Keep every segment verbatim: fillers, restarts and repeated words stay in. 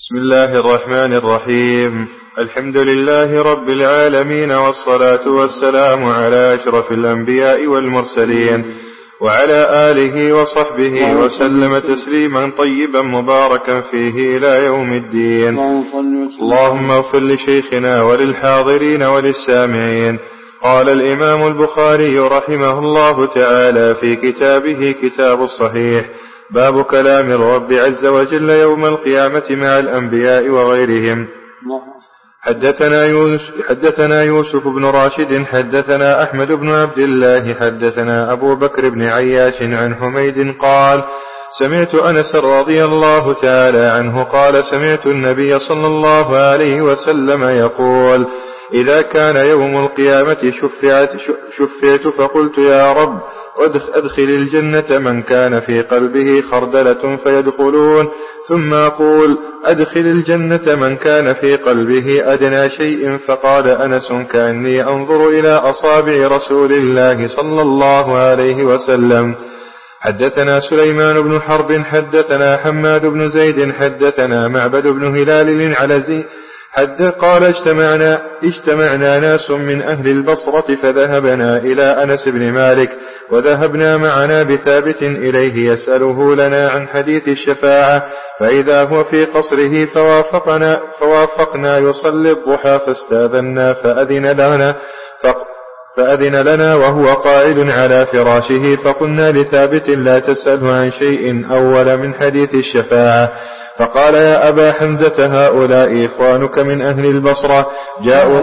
بسم الله الرحمن الرحيم. الحمد لله رب العالمين، والصلاة والسلام على أشرف الأنبياء والمرسلين، وعلى آله وصحبه وسلم تسليما طيبا مباركا فيه إلى يوم الدين. اللهم اغفر لشيخنا وللحاضرين وللسامعين. قال الإمام البخاري رحمه الله تعالى في كتابه كتاب الصحيح: باب كلام الرب عز وجل يوم القيامة مع الأنبياء وغيرهم. حدثنا يوسف, حدثنا يوسف بن راشد حدثنا أحمد بن عبد الله حدثنا أبو بكر بن عياش عن حميد قال: سمعت أنس رضي الله تعالى عنه قال: سمعت النبي صلى الله عليه وسلم يقول: إذا كان يوم القيامة شفعت, شفعت فقلت: يا رب أدخل الجنة من كان في قلبه خردلة فيدخلون، ثم أقول: أدخل الجنة من كان في قلبه أدنى شيء. فقال أنس: كأني أنظر إلى أصابع رسول الله صلى الله عليه وسلم. حدثنا سليمان بن حرب حدثنا حماد بن زيد حدثنا معبد بن هلال العنزي حد قال: اجتمعنا, اجتمعنا ناس من أهل البصرة فذهبنا إلى أنس بن مالك، وذهبنا معنا بثابت إليه يسأله لنا عن حديث الشفاعة، فإذا هو في قصره فوافقنا, فوافقنا يصلي الضحى، فاستاذنا فأذن لنا, فأذن لنا وهو قاعد على فراشه، فقلنا لثابت: لا تسأله عن شيء أول من حديث الشفاعة. فقال: يا أبا حمزة، هؤلاء إخوانك من أهل البصرة جاءوا.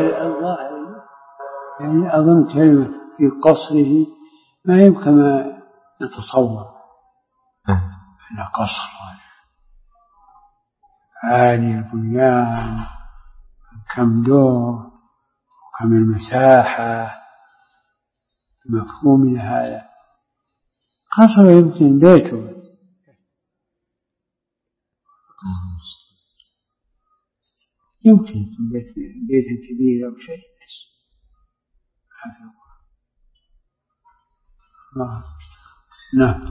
يعني أظن كلمة في قصره ما يمكن ما نتصور أن قصر عالي البنيان، كم دور وكم المساحة، مفهوم هذا. قصر يمكن بيته، يمكن بيت, بيت كبير أو شيء. نعم.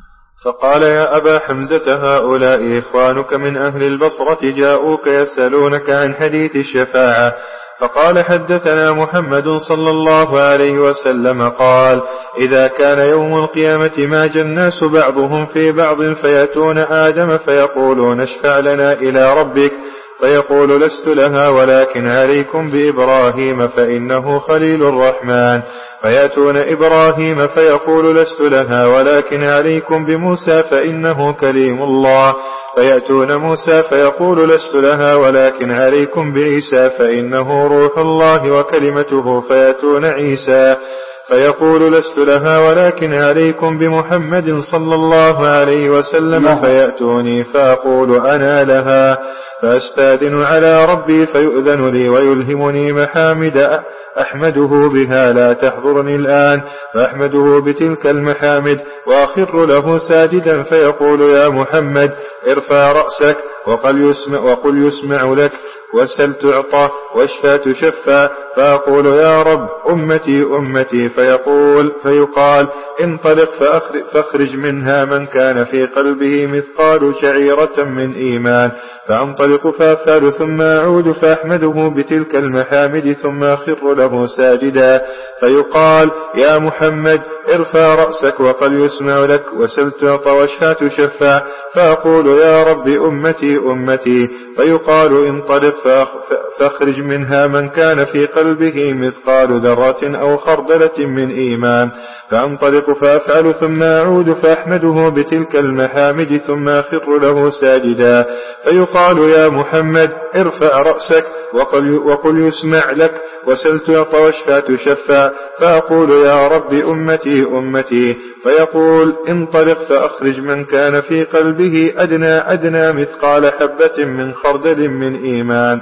فقال: يا أبا حمزة، هؤلاء إخوانك من أهل البصرة جاءوك يسألونك عن حديث الشفاعة. فقال: حدثنا محمد صلى الله عليه وسلم قال: إذا كان يوم القيامة ماج الناس بعضهم في بعض، فيأتون آدم فيقولون: اشفع لنا إلى ربك، فيقول: لست لها، ولكن عليكم بإبراهيم فإنه خليل الرحمن. فيأتون إبراهيم فيقول: لست لها، ولكن عليكم بموسى فإنه كليم الله. فيأتون موسى فيقول: لست لها، ولكن عليكم بعيسى فإنه روح الله وكلمته. فيأتون عيسى فيقول: لست لها، ولكن عليكم بمحمد صلى الله عليه وسلم. فيأتوني فأقول: أنا لها، فأستاذن على ربي فيؤذن لي ويلهمني محامد أحمده بها لا تحضرني الآن، فأحمده بتلك المحامد وأخر له ساجدا، فيقول: يا محمد ارفع رأسك وقل يسمع, وقل يسمع لك، وسل تعطى، واشفى تشفى. فأقول: يا رب أمتي أمتي. فيقول فيقال: انطلق فاخرج منها من كان في قلبه مثقال شعيرة من إيمان. فأنطلق فأفعل، ثم أعود فأحمده بتلك المحامد، ثم أخر له ساجدا. فيقال: يا محمد ارفع رأسك وقل يسمع لك، وسل تعطى، واشفى تشفى. فأقول: يا رب أمتي أمتي. فيقال: انطلق فاخرج منها من كان في قلبه مثقال ذرة أو خردلة من إيمان. فأنطلق فأفعل، ثم أعود فأحمده بتلك المحامد، ثم أخر له ساجدا. فيقال: يا محمد ارفع رأسك وقل, وقل يسمع لك، وسل تعطى، واشفى تشفى. فأقول: يا رب أمتي أمتي. فيقول: انطلق فأخرج من كان في قلبه أدنى أدنى مثقال حبة من خردل من إيمان.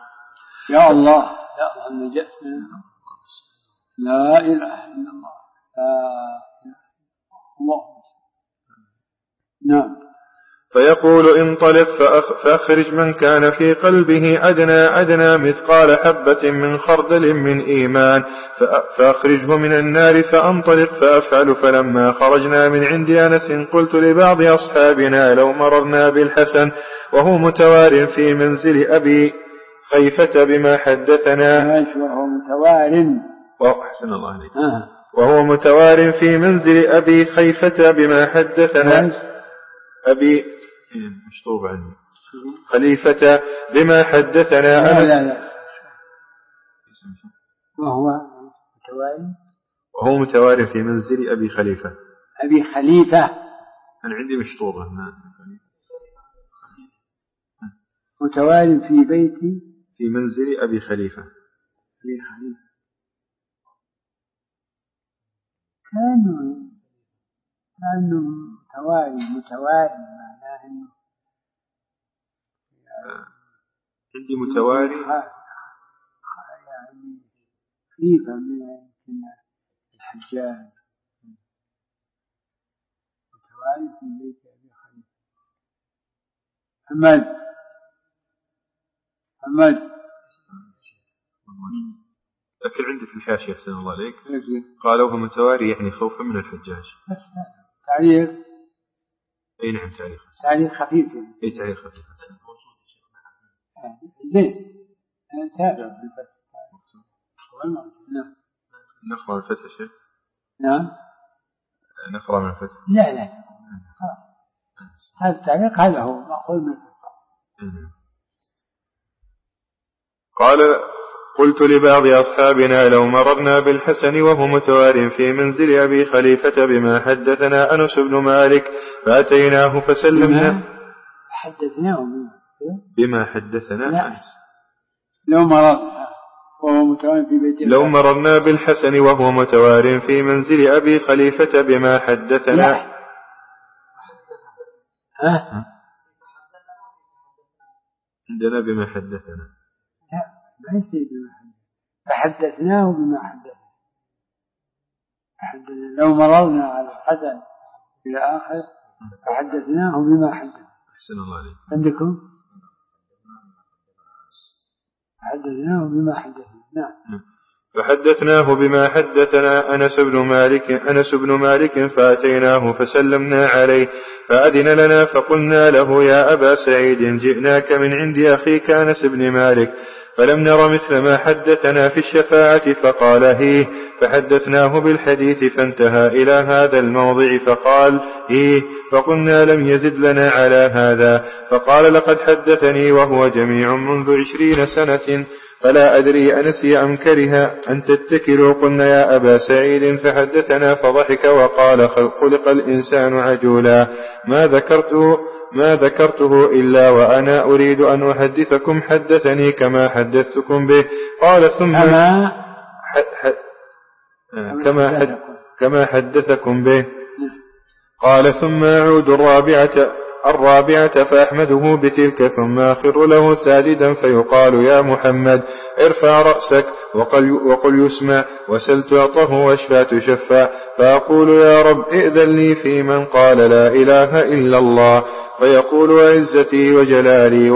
يا الله، يا الله، نجأت من لا إله إلا الله، لا إله إلا الله. نعم. فيقول انطلق فأخرج من كان في قلبه أدنى أدنى مثقال حبة من خردل من إيمان فأخرجه من النار فأنطلق فأفعل. فلما خرجنا من عند أنس قلت لبعض أصحابنا لو مررنا بالحسن وهو متوار في منزل أبي خيفة بما حدثنا وهو متوار وأحسن الله عليك وهو متوار في منزل أبي خيفة بما حدثنا أبي مشطوب عنه خليفة بما حدثنا لا لا لا وهو متواري وهو متواري في منزل أبي خليفة أبي خليفة أنا عندي مشطوبة متواري في بيتي في منزل أبي خليفة أبي خليفة كانوا كانوا متواري متواري معناه إنه عندي متواري يعني خيفة من الحجاج متواري في بيت أبي خليفة. حمد حمد لكن عندي في الحاشية أحسن الله عليك قالوا هو متواري يعني خوفا من الحجاج. تعليق أي نعم تعليق تعليق خفيف أي تعليق خفيف زين تابع بالفتح نعم نقرأ من الفتح شيء نعم نقرأ من الفتح لا لا خلاص هذا التعليق هذا هو مأخوذ من الفتح. قال قلت لبعض أصحابنا لو مررنا بالحسن وهو متوار في منزل أبي خليفة بما حدثنا أنس بن مالك فأتيناه فسلمنا حدثناه بما حدثنا أنس لو مررنا وهو متوار في بيت لو مررنا بالحسن وهو متوار في منزل أبي خليفة بما حدثنا ها عندنا بما حدثنا ما يصير بما حدثنا فحدثناه بما حدثنا حدثنا لو مررنا على الحسن إلى آخر فحدثناه بما حدثنا. أحسن الله عليك عندكم حدثناه بما حدثنا نعم فحدثناه بما حدثنا أنس بن مالك أنس بن مالك فأتيناه فسلمنا عليه فأذن لنا فقلنا له يا أبا سعيد جئناك من عند أخيك أنس بن مالك فلم نر مثل ما حدثنا في الشفاعة فقال هيه فحدثناه بالحديث فانتهى إلى هذا الموضع فقال هيه فقلنا لم يزد لنا على هذا فقال لقد حدثني وهو جميع منذ عشرين سنة فلا أدري أنسي أم كره أن تتكلوا قلنا يا أبا سعيد فحدثنا فضحك وقال خلق الإنسان عجولا ما ذكرته ما ذكرته إلا وأنا أريد أن أحدثكم حدثني كما حدثتكم به قال ثم أما ح... ح... كما, حد... كما حدثكم به قال ثم أعود الرابعة الرابعة فأحمده بتلك ثم أخر له ساجدا فيقال يا محمد ارفع رأسك وقل, وقل يسمع وسل تعطه واشفى تشفى فأقول يا رب ائذن لي في من قال لا إله إلا الله فيقول عزتي وجلالي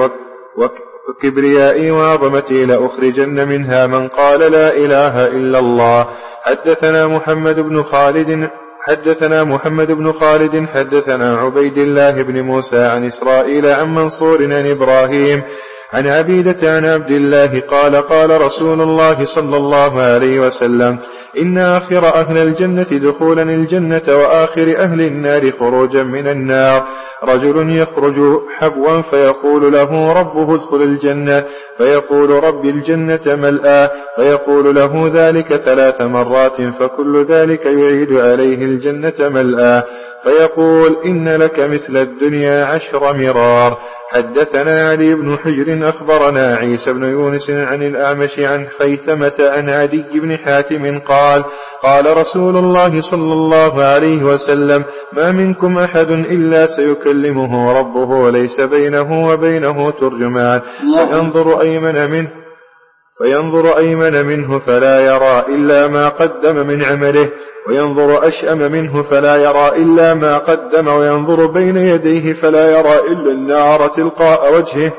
وكبريائي وعظمتي لأخرجن منها من قال لا إله إلا الله. حدثنا محمد بن خالد حدثنا محمد بن خالد حدثنا عبيد الله بن موسى عن إسرائيل عن منصور عن إبراهيم عن عبيدة عن عبد الله قال قال رسول الله صلى الله عليه وسلم إن آخر أهل الجنة دخولا الجنة وآخر أهل النار خروجا من النار رجل يخرج حبوا فيقول له ربه ادخل الجنة فيقول رب الجنة ملأى فيقول له ذلك ثلاث مرات فكل ذلك يعيد عليه الجنة ملأى فيقول إن لك مثل الدنيا عشر مرار. حدثنا علي بن حجر أخبرنا عيسى بن يونس عن الأعمش عن خيثمة عن عدي بن حاتم قال قال رسول الله صلى الله عليه وسلم ما منكم أحد إلا سيكلمه ربه وليس بينه وبينه ترجمان فينظر أيمن منه فينظر أيمن منه فلا يرى إلا ما قدم من عمله، وينظر أشأم منه فلا يرى إلا ما قدم، وينظر بين يديه فلا يرى إلا النار تلقاء وجهه،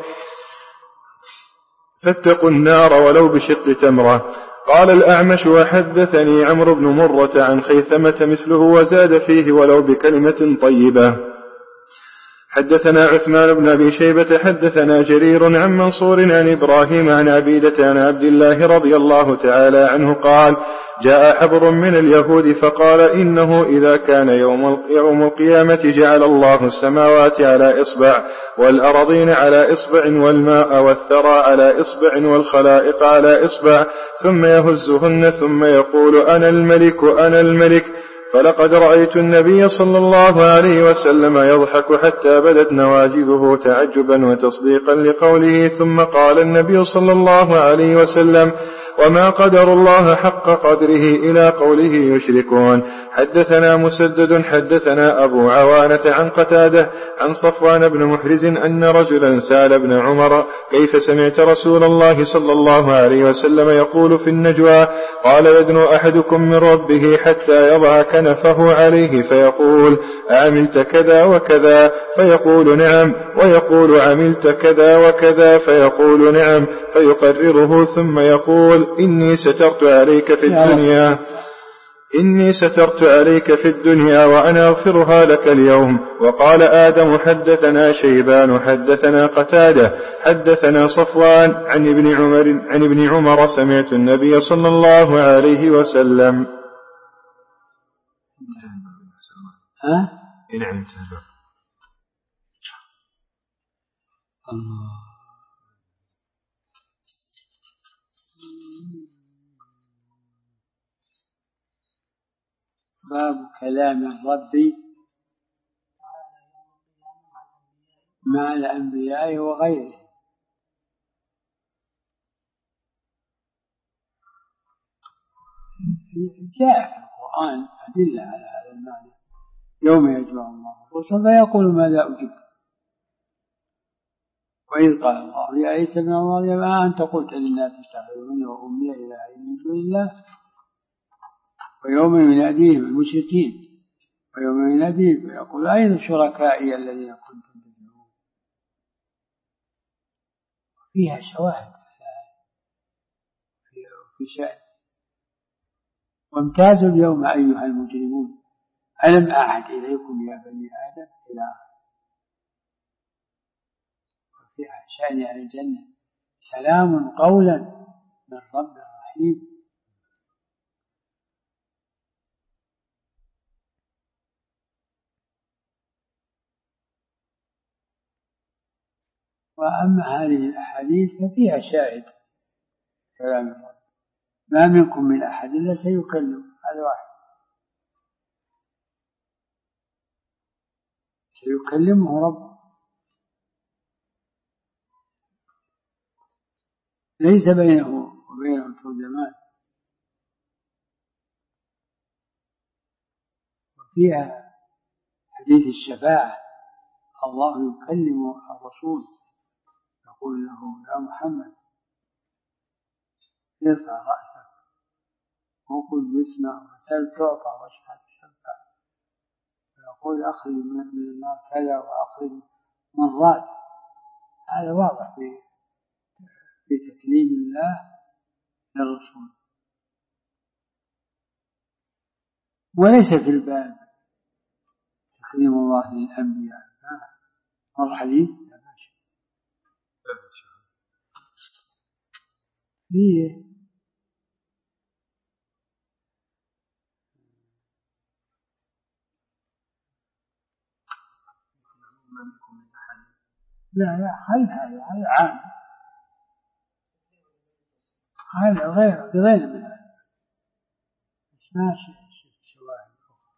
فاتقوا النار ولو بشق تمرة. قال الأعمش: وحدثني عمرو بن مرة عن خيثمة مثله وزاد فيه: ولو بكلمة طيبة. حدثنا عثمان بن أبي شيبة حدثنا جرير عن منصور عن إبراهيم عن عبيدة عن عبد الله رضي الله تعالى عنه قال: جاء حبر من اليهود فقال: إنه إذا كان يوم, يوم القيامة جعل الله السماوات على إصبع، والأرضين على إصبع، والماء والثرى على إصبع، والخلائق على إصبع، ثم يهزهن ثم يقول: أنا الملك أنا الملك. فلقد رأيت النبي صلى الله عليه وسلم يضحك حتى بدت نواجذه تعجبا وتصديقا لقوله، ثم قال النبي صلى الله عليه وسلم: وما قدر الله حق قدره إلى قوله يشركون. حدثنا مسدد حدثنا أبو عوانة عن قتادة عن صفوان بن محرز أن رجلا سأل ابن عمر: كيف سمعت رسول الله صلى الله عليه وسلم يقول في النجوى؟ قال: يدنو أحدكم من ربه حتى يضع كنفه عليه فيقول: عملت كذا وكذا؟ فيقول: نعم. ويقول: عملت كذا وكذا؟ فيقول: نعم. فيقرره ثم يقول: إني سترت عليك في الدنيا إني سترت عليك في الدنيا وأنا أغفرها لك اليوم. وقال آدم: حدثنا شيبان حدثنا قتادة حدثنا صفوان عن ابن عمر عن ابن عمر سمعت النبي صلى الله عليه وسلم. ها؟ نعم. الله. باب كلام الرب مع الأنبياء وغيره. جاء في القرآن أدلة على هذا المعنى: يوم يجمع الله الرسل فيقول: ماذا أجب؟ وإذ قال الله يا عيسى ابن مريم: أنت قلت للناس اتخذوني وأمي إلهين من دون الله؟ ويوم يناديهم المشركين ويوم يناديهم فيقول: أين شركائي الذين كنتم تدعون؟ فيها شواهد في شأن. وامتازوا اليوم أيها المجرمون ألم أعهد إليكم يا بني آدم إلى وفيها شأن أهل الجنة: سلام قولا من رب رحيم. وأما هذه الأحاديث ففيها شاهد كلام الرب: ما منكم من أحد إلا سيكلم. هذا واحد سيكلمه رب، ليس بينه وبينه ترجمان. وفيها حديث الشفاعة: الله يكلم الرسول يقول له: يا محمد ارفع رأسك وقل باسمه وسل تعطى واشفع تشفع. فيقول: أخرج من النار كذا وأخرج مرات. هذا واضح في في تكليم الله للرسول. وليس في الباب تكليم الله للأنبياء. مر حديث فيه لا لا خل هذا هذا عام، هذا غير غير من هذا. بس ماشي شواهد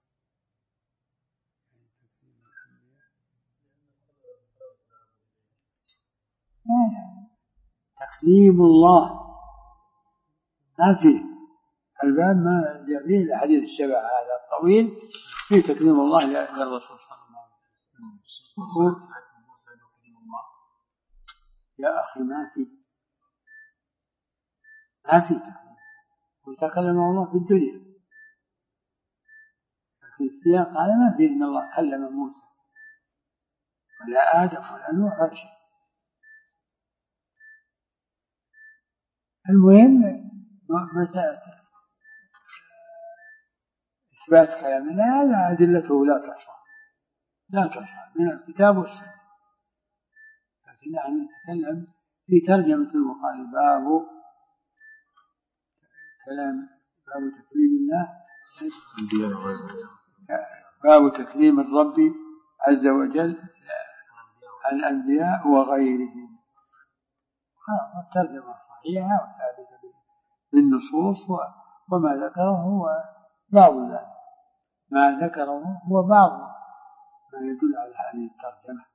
أخرى. تكليم الله ما فيه الباب، ما جاء فيه إلا حديث الشفاعة هذا الطويل فيه تكليم الله للرسول صلى الله عليه وسلم. يا أخي ما فيه ما في تكليم، وتكلم الله في الدنيا، لكن السياق هذا ما في إن الله كلم موسى ولا آدم ولا نوح ولا شيء. المهم مسألة إثبات كلام الله أدلته لا تحصى لا تحصى من الكتاب والسنة، لكن نحن نتكلم في ترجمة المقال باب كلام باب تكليم الله، باب تكليم الرب عز وجل الأنبياء وغيرهم. الترجمة صحيحة وثابتة بالنصوص، وما ذكره هو بعض ذلك، ما ذكره هو بعض ما يدل على هذه الترجمة.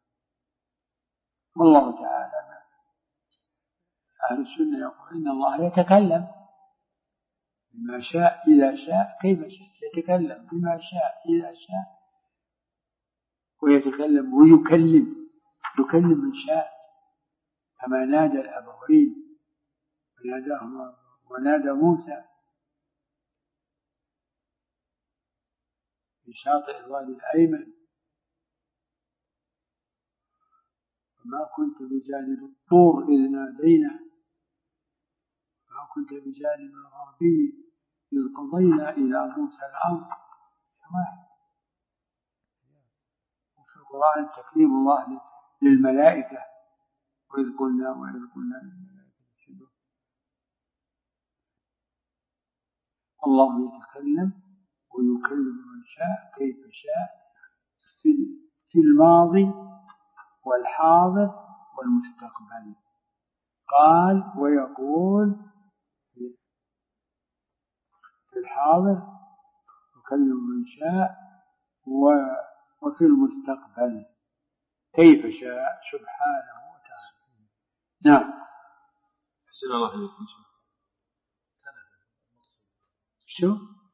والله تعالى أهل السنة يقول إن الله يتكلم بما شاء إذا شاء كيف شاء، يتكلم بما شاء إذا شاء، ويتكلم ويكلم يكلم من شاء، كما نادى الأبوين وناداهما ونادى موسى في شاطئ الوادي الأيمن، وما كنت بجانب الطور إذ نادينا، ما كنت بجانب الغربي إذ قضينا إلى موسى الأمر. وفي القرآن تكليم الله للملائكة، وإذ قلنا وإذ قلنا للملائكة اسجدوا. الله يتكلم ويكلم من شاء كيف شاء في الماضي والحاضر والمستقبل. قال ويقول في الحاضر يكلم من شاء، وفي المستقبل كيف شاء سبحانه وتعالى. نعم. حسن الله عليكم. شو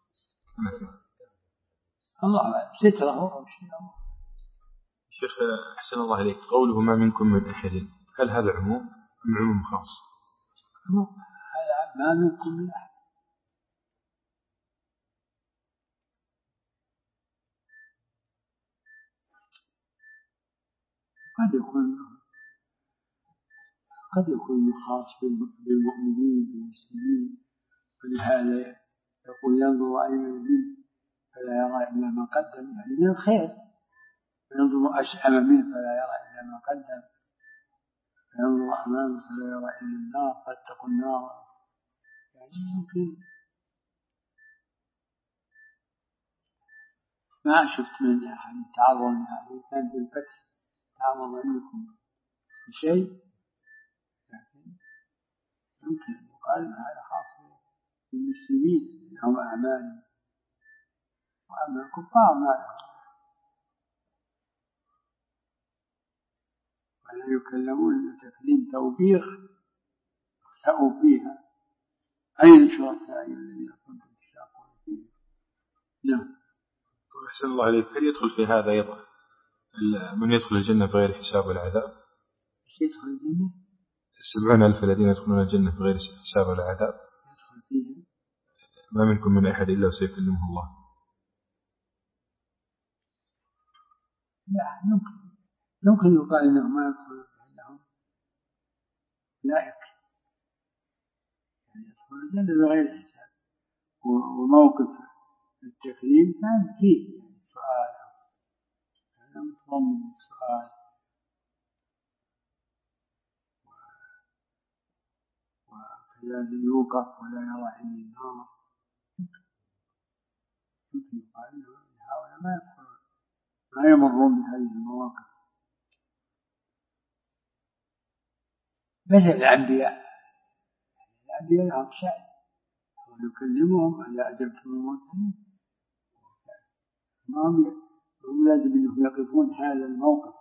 الله ستره أو شيء. شيخ حسن الله عليك، قوله ما منكم من أحد، هل هذا عموم أم عموم خاص؟ هذا ما منكم من أحد، قد يكون قد يكون خاص بالمؤمنين بالمسلمين، ولهذا يقول ينظر أيمن منه فلا يرى إلا ما قدم، يعني من الخير، ينظر أشأم منه فلا يرى إلا ما قدم، ينظر أمامه فلا يرى إلا النار فاتقوا النار. يعني يمكن ما شفت من أحد تعرض لهذا، كان في الفتح تعرض منكم بشيء، لكن يمكن أن يقال هذا خاص بالمسلمين لهم أعمال، وأما الكفار ما لهم، ولا يكلمون تكليم توبيخ اخسأوا فيها أين شركائي الذين كنتم تشاقون فيه. نعم. أحسن الله عليك، هل يدخل في هذا أيضا من يدخل الجنة بغير حساب ولا عذاب؟ ايش يدخل الجنة؟ السبعون ألف الذين يدخلون الجنة بغير حساب ولا عذاب، يدخل فيه ما منكم من أحد إلا وسيكلمه الله. لا يمكن يمكن يقال إنه ما يدخل لهم ملائكة، يعني يدخل الجنة بغير حساب، وموقف التكليم كان فيه سؤال، كان متضمن السؤال، وكذلك يوقف ولا يرى إلا النار. يمكن يقال إن هؤلاء ما يدخلون ما يمرون بهذه المواقف مثل الأنبياء. الأنبياء لهم شأن ويكلمهم على أجبتم المرسلين، هم لازم أنهم يقفون هذا الموقف،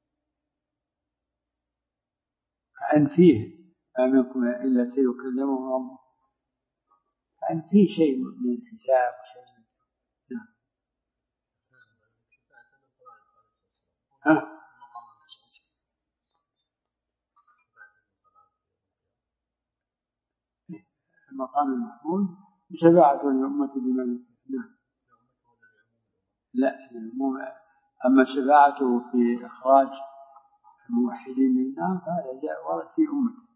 كأن فيه ما منكم إلا سيكلمهم ربهم، كأن فيه شيء من الحساب وشيء من نعم. ها المقام المحمود شفاعة الأمة بمن نعم لا أما شفاعته في إخراج الموحدين من النار فهذا جاء ورد في أمته.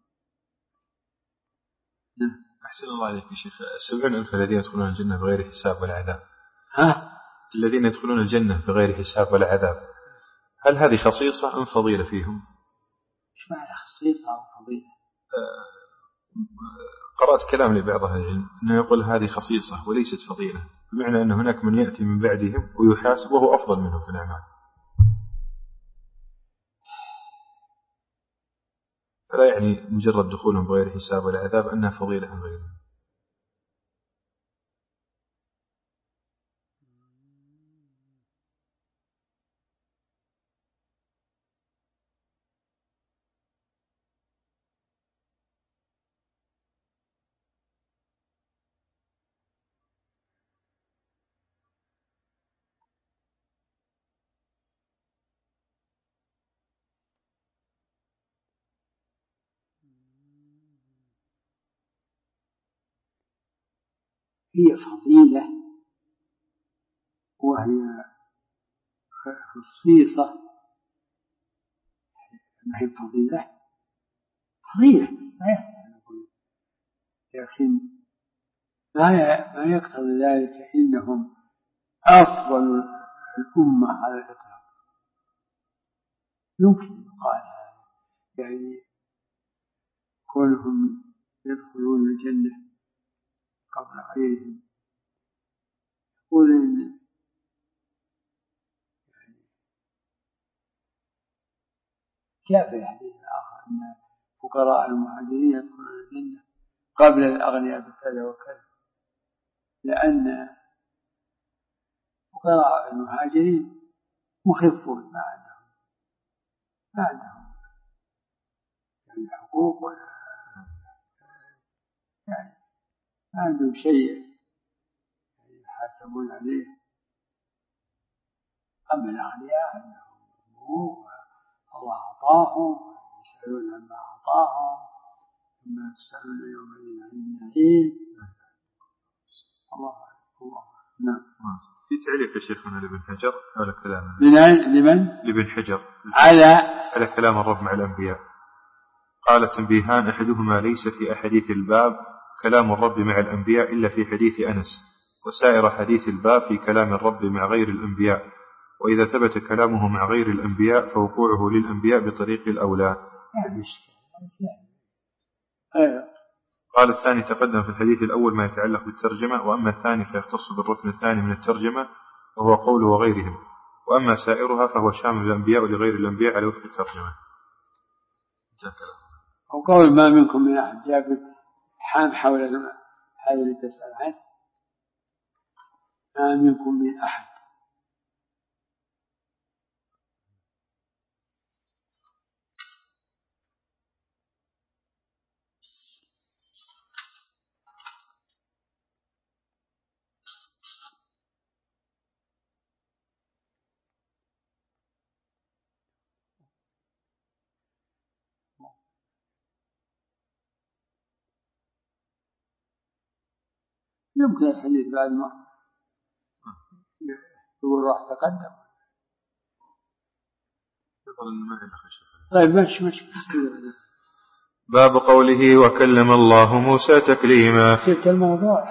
نعم. أحسن الله عليك يا شيخ. السبعون ألف الذين يدخلون الجنة بغير حساب ولا عذاب، ها؟ الذين يدخلون الجنة بغير حساب ولا عذاب، هل هذه خصيصة أم فضيلة فيهم؟ إيش معنى خصيصة أو فضيلة؟ آه قرأت كلام لبعض أهل العلم أنه يقول هذه خصيصة وليست فضيلة، بمعنى أن هناك من يأتي من بعدهم ويحاسب وهو أفضل منهم في الأعمال، فلا يعني مجرد دخولهم بغير حساب ولا عذاب أنها فضيلة عن غيرهم. هي فضيلة وهي خصيصة، ما هي فضيلة فضيلة صحيح، لكن ما ما يقتضي ذلك إنهم أفضل الأمة على الإطلاق. يمكن يقال يعني كونهم يدخلون الجنة قبل غيرهم، يقول إن جاء في الحديث الآخر أن فقراء المهاجرين يدخلون الجنة قبل الأغنياء بكذا وكذا، لأن فقراء المهاجرين مخفون ما عندهم ما عندهم يعني حقوق ولا يعني ما عندهم شيء يحاسبون عليه. أما الأغنياء عندهم حقوق الله أعطاهم يسألون عما أعطاهم ثم يسألون يومئذ عن النعيم. الله الله نعم. في تعليق يا شيخنا لابن حجر على كلام لمن؟ لابن حجر على على كلام الرب مع الأنبياء، قال تنبيهان أحدهما ليس في أحاديث الباب كلام الرب مع الأنبياء إلا في حديث أنس، وسائر حديث الباب في كلام الرب مع غير الأنبياء، وإذا ثبت كلامه مع غير الأنبياء فوقوعه للأنبياء بطريق الأولى. قال الثاني تقدم في الحديث الأول ما يتعلق بالترجمة، وأما الثاني فيختص بالركن الثاني من الترجمة وهو قوله وغيرهم، وأما سائرها فهو شامل الأنبياء ولغير الأنبياء على وفق الترجمة. وقول ما منكم من أحد جابت حام حول هذا اللي تسأل عنه، ما منكم من أحد يمكن الحديث بعد ما يقول راح تقدم. طيب مش مش باب قوله وكلم الله موسى تكليما. شفت الموضوع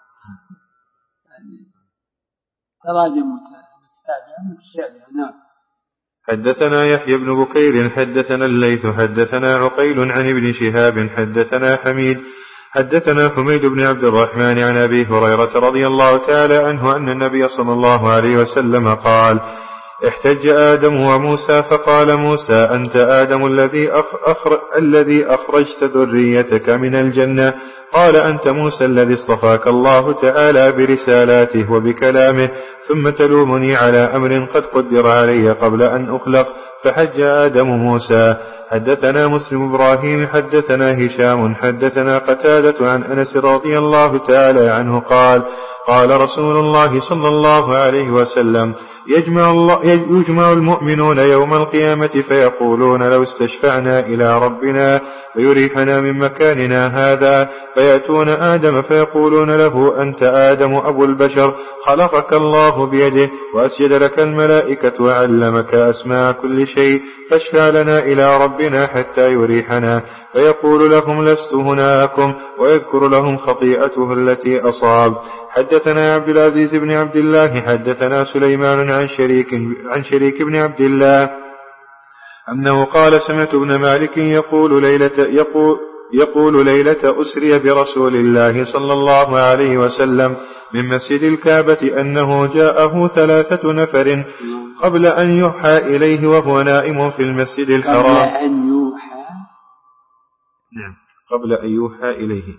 يعني تراجم متتابعة متشابهة. نعم. حدثنا يحيى بن بكير حدثنا الليث حدثنا عقيل عن ابن شهاب حدثنا حميد حدثنا حميد بن عبد الرحمن عن أبي هريرة رضي الله تعالى عنه أن النبي صلى الله عليه وسلم قال احتج آدم وموسى فقال موسى أنت آدم الذي أخر الذي أخرجت ذريتك من الجنة، قال أنت موسى الذي اصطفاك الله تعالى برسالاته وبكلامه، ثم تلومني على أمر قد قدر علي قبل أن أخلق، فحج آدم موسى. حدثنا مسلم إبراهيم حدثنا هشام حدثنا قتادة عن أنس رضي الله تعالى عنه قال قال رسول الله صلى الله عليه وسلم يجمع, الله يجمع المؤمنون يوم القيامة فيقولون لو استشفعنا إلى ربنا فيريحنا من مكاننا هذا، فيأتون آدم فيقولون له أنت آدم أبو البشر، خلقك الله بيده وأسجد لك الملائكة وعلمك أسماء كل شيء، فاشفع لنا إلى ربنا حتى يريحنا. فيقول لهم لست هناكم، ويذكر لهم خطيئته التي أصاب. حدثنا عبد العزيز بن عبد الله حدثنا سليمان عن شريك, عن شريك بن عبد الله أنه قال سمعت ابن مالك يقول ليلة, يقول يقول ليلة أسري برسول الله صلى الله عليه وسلم من مسجد الكعبة أنه جاءه ثلاثة نفر قبل أن يوحى إليه وهو نائم في المسجد الحرام. قبل أن يوحى نعم قبل أن يوحى إليه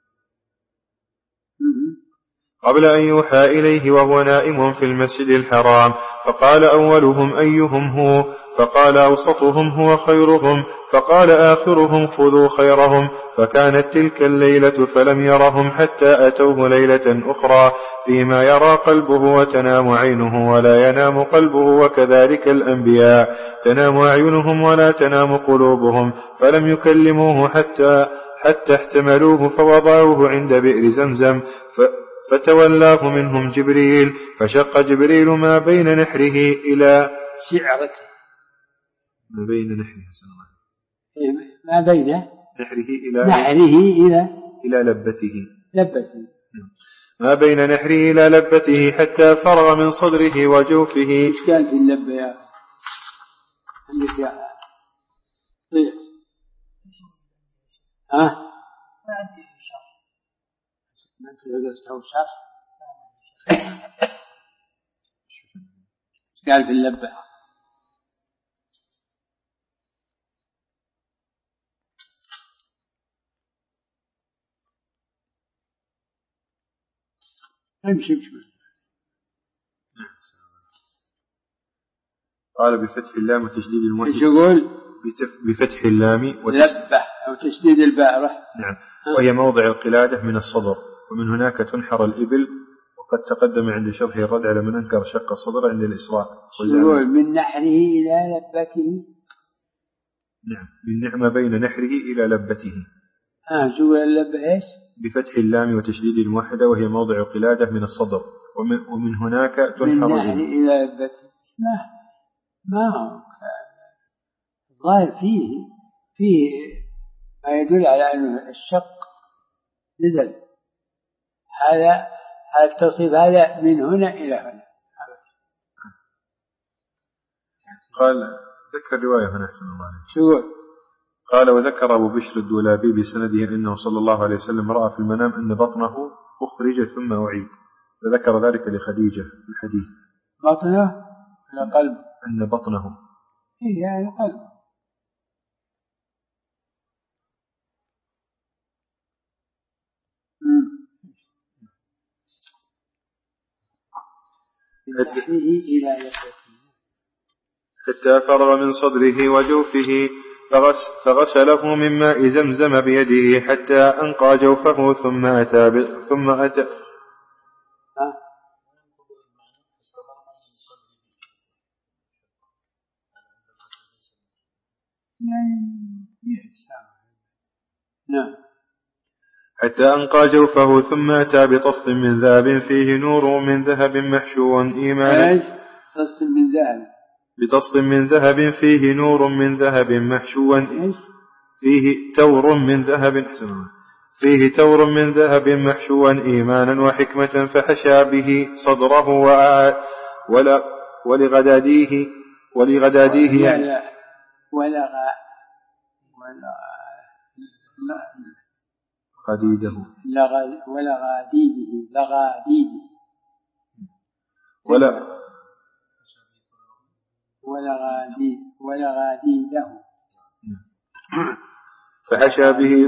قبل أن يوحى إليه وهو نائم في المسجد الحرام، فقال أولهم أيهم هو؟ فقال أوسطهم هو خيرهم، فقال آخرهم خذوا خيرهم. فكانت تلك الليلة فلم يرهم حتى أتوه ليلة أخرى فيما يرى قلبه وتنام عينه ولا ينام قلبه، وكذلك الأنبياء تنام أعينهم ولا تنام قلوبهم، فلم يكلموه حتى, حتى احتملوه فوضعوه عند بئر زمزم، ف فتولاه منهم جبريل، فشق جبريل ما بين نحره إلى شعرته ما بين نحره ما بين نحره إلى نحره إلى إلى لبته لبته ما بين نحره إلى لبته حتى فرغ من صدره وجوفه. إشكال في اللبة يا عندك يا طيب ها ما أنت لقيته شرح قال في اللبة امشي بشوي. قال بفتح اللام وتشديد الموحد. ايش يقول؟ بفتح اللام لبة أو تشديد الباء. نعم. وهي موضع القلادة من الصدر، ومن هناك تنحر الإبل، وقد تقدم عند شرح الرد على من أنكر شق الصدر عند الإسراء. يقول من نحره إلى لبته. نعم من نعمة بين نحره إلى لبته. آه شو اللبة إيش؟ بفتح اللام وتشديد الموحدة، وهي موضع القلادة من الصدر، ومن, ومن هناك تنحر من نحره إلى لبته. ما ما هو ظاهر فيه فيه ما يدل على أنه الشق نزل. هذا هذا التصريف هذا من هنا إلى هنا. قال ذكر رواية هنا أحسن الله عليك. شو قال وذكر أبو بشر الدولابي بسنده أنه صلى الله عليه وسلم رأى في المنام أن بطنه أخرج ثم أعيد، فذكر ذلك لخديجة في الحديث. بطنه ولا قلب؟ أن بطنه إيه يعني قلب. حتى فرغ من صدره وجوفه فغس فغسله من ماء زمزم بيده حتى أنقى جوفه ثم أتى ب... ثم أتى ها؟ نعم. حتى أنقى جوفه ثم أتى بطفس من ذهب فيه نور من ذهب محشو إيمانا. طفس من ذهب بطفس من ذهب فيه نور من ذهب محشو فيه تور من ذهب فيه تور من ذهب محشوا إيمانا وحكمة، فحشى به صدره ولا ولغداديه ولغداديه يعني ولا غديده ولا غاديده لغاديده ولا ولا غادي ولا غاديده فحشى به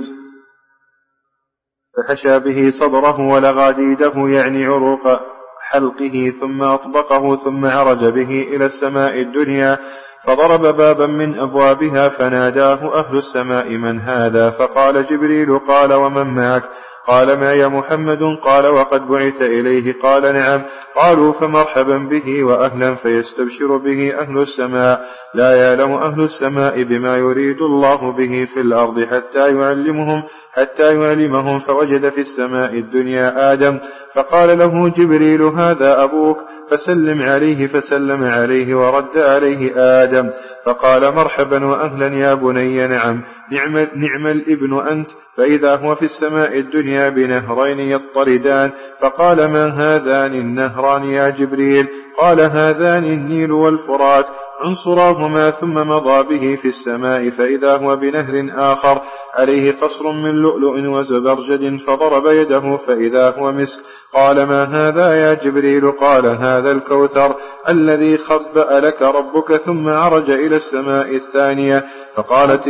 فحشى به صدره ولغاديده يعني عروق حلقه، ثم أطبقه ثم عرج به إلى السماء الدنيا، فضرب بابا من أبوابها فناداه أهل السماء من هذا؟ فقال جبريل. قال ومن معك؟ قال معي محمد؟ قال وقد بعث إليه؟ قال نعم. قالوا فمرحبا به وأهلا، فيستبشر به أهل السماء. لا يعلم أهل السماء بما يريد الله به في الأرض حتى يعلمهم حتى يعلمهم فوجد في السماء الدنيا آدم، فقال له جبريل هذا أبوك فسلم عليه، فسلم عليه ورد عليه آدم، فقال مرحبا وأهلا يا بني. نعم نعم, نعم الابن أنت. فإذا هو في السماء الدنيا بنهرين يضطردان، فقال ما هذان النهران يا جبريل؟ قال هذان النيل والفرات، عنصراهما، ثم مضى به في السماء فإذا هو بنهر آخر عليه قصر من لؤلؤ وزبرجد، فضرب يده فإذا هو مسك. قال ما هذا يا جبريل؟ قال هذا الكوثر الذي خبأ لك ربك. ثم عرج إلى السماء الثانية فقالت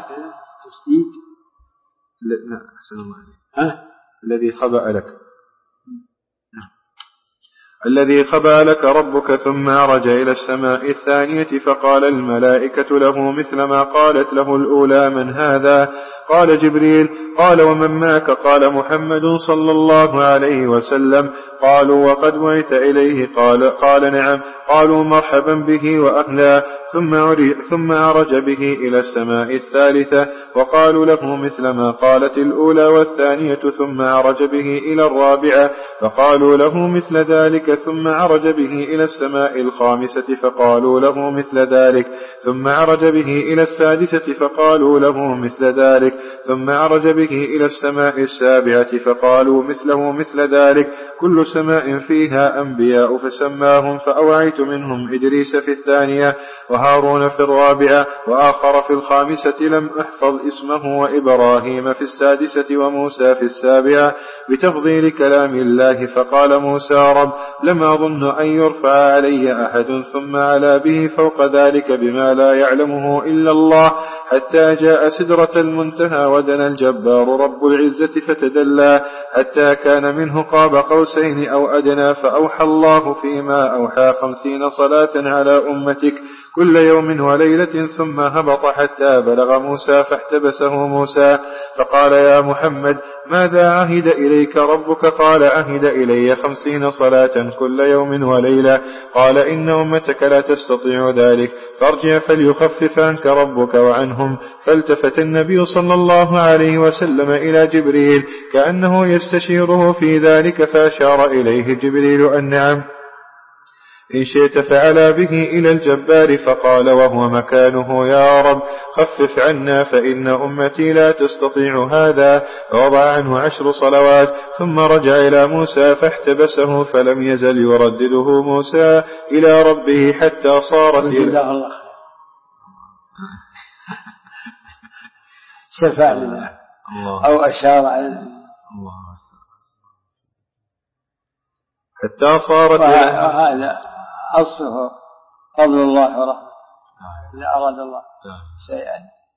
لا أحسن الله عليك. الذي خبأ لك الذي خبأ لك ربك. ثم عرج إلى السماء الثانية فقال الملائكة له مثل ما قالت له الأولى من هذا؟ قال جبريل. قال ومن معك؟ قال محمد صلى الله عليه وسلم. قالوا وقد بعث إليه؟ قال, قال نعم. قالوا مرحبا به وأهلا. ثم, ثم عرج به إلى السماء الثالثة وقالوا له مثل ما قالت الأولى والثانية. ثم عرج به إلى الرابعة فقالوا له مثل ذلك. ثم عرج به إلى السماء الخامسة فقالوا له مثل ذلك. ثم عرج به إلى السادسة فقالوا له مثل ذلك. ثم عرج به إلى السماء السابعة فقالوا مثله مثل ذلك. كل سماء فيها أنبياء فسماهم، فأوعيت منهم إدريس في الثانية وهارون في الرابعة وآخر في الخامسة لم أحفظ اسمه، وإبراهيم في السادسة وموسى في السابعة بتفضيل كلام الله. فقال موسى رب لم أظن أن يرفع علي أحد ثم علا به فوق ذلك بما لا يعلمه إلا الله، حتى جاء سدرة المنتهى ودنا الجبار رب العزة فتدلى حتى كان منه قاب قوسين أو أدنى. فأوحى الله فيما أوحى خمسين صلاة على أمتك كل يوم وليلة، ثم هبط حتى بلغ موسى فاحتبسه موسى فقال يا محمد ماذا عهد إليك ربك؟ قال عهد إلي خمسين صلاة كل يوم وليلة. قال إن أمتك لا تستطيع ذلك فارجع فليخفف عنك ربك وعنهم. فالتفت النبي صلى الله عليه وسلم إلى جبريل كأنه يستشيره في ذلك فأشار إليه جبريل أن نعم إن شئت فعلا به إلى الجبار. فقال وهو مكانه يا رب خفف عنا فإن أمتي لا تستطيع هذا. ووضع عنه عشر صلوات ثم رجع إلى موسى فاحتبسه فلم يزل يردده موسى إلى ربه حتى صارت إلى شفع لنا أو أشار على حتى صارت وهذا أصله فضل الله ورحمته إذا أراد الله شيئا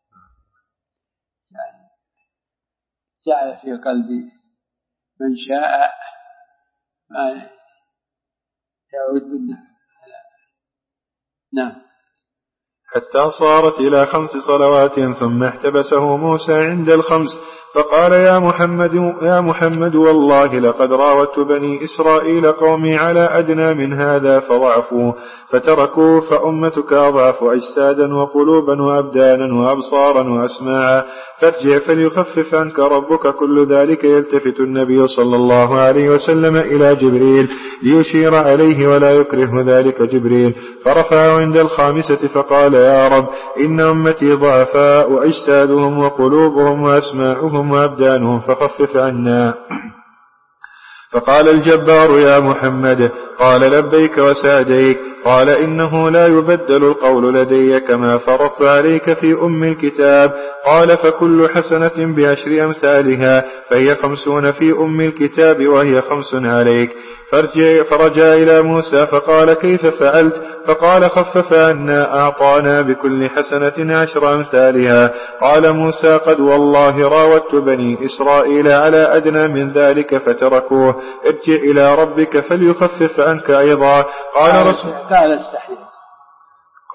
يعني جعل في قلبي من شاء ما يعود بالنفع. نعم. حتى صارت إلى خمس صلوات ثم احتبسه موسى عند الخمس فقال يا محمد يا محمد والله لقد راودت بني إسرائيل قومي على أدنى من هذا فضعفوا فتركوا، فأمتك أضعف أجسادا وقلوبا وأبدانا وأبصارا وأسماعا، فارجع فليخفف عنك ربك. كل ذلك يلتفت النبي صلى الله عليه وسلم إلى جبريل ليشير عليه ولا يكره ذلك جبريل، فرفع عند الخامسة فقال يا رب إن أمتي ضعفاء وأجسادهم وقلوبهم وأسماعهم وأبدانهم فخفف عنا. فقال الجبار يا محمد قال لبيك وسعديك. قال إنه لا يبدل القول لدي كما فرضت عليك في أم الكتاب. قال فكل حسنة بعشر أمثالها فهي خمسون في أم الكتاب وهي خمس عليك. فرجع إلى موسى فقال كيف فعلت؟ فقال خفف عنا أعطانا بكل حسنة عشر أمثالها. قال موسى قد والله راودت بني إسرائيل على أدنى من ذلك فتركوه، ارجع إلى ربك فليخفف عنك أيضا. قال رسول قال استحييت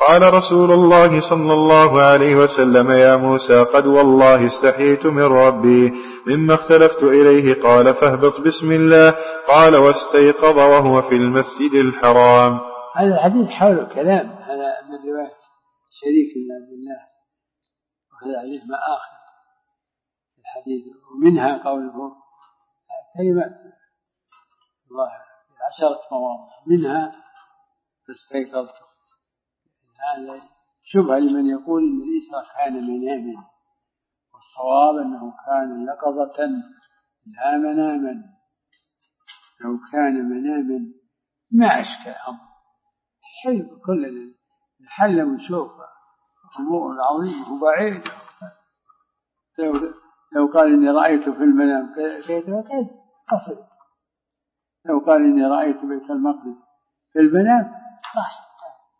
قال رسول الله صلى الله عليه وسلم يا موسى قد والله استحيت من ربي مما اختلفت إليه قال فاهبط بسم الله قال واستيقظ وهو في المسجد الحرام. هذا الحديث حول كلام على من رواية شريك بن عبد الله وهذا عليه مآخذ الحديث ومنها قوله كلمات الله عشرة مواضع منها فاستيقظت. هذا شبهة لمن يقول إن الإسراء كان مناما والصواب أنه كان يقظة لا مناما. لو كان مناما ما أشكل أمر حلو كلنا نحل ونشوف أمور عظيمة وبعيدة. لو, لو قال إني رأيت في المنام كيف كيف قصد. لو قال إني رأيت بيت المقدس في المنام صح.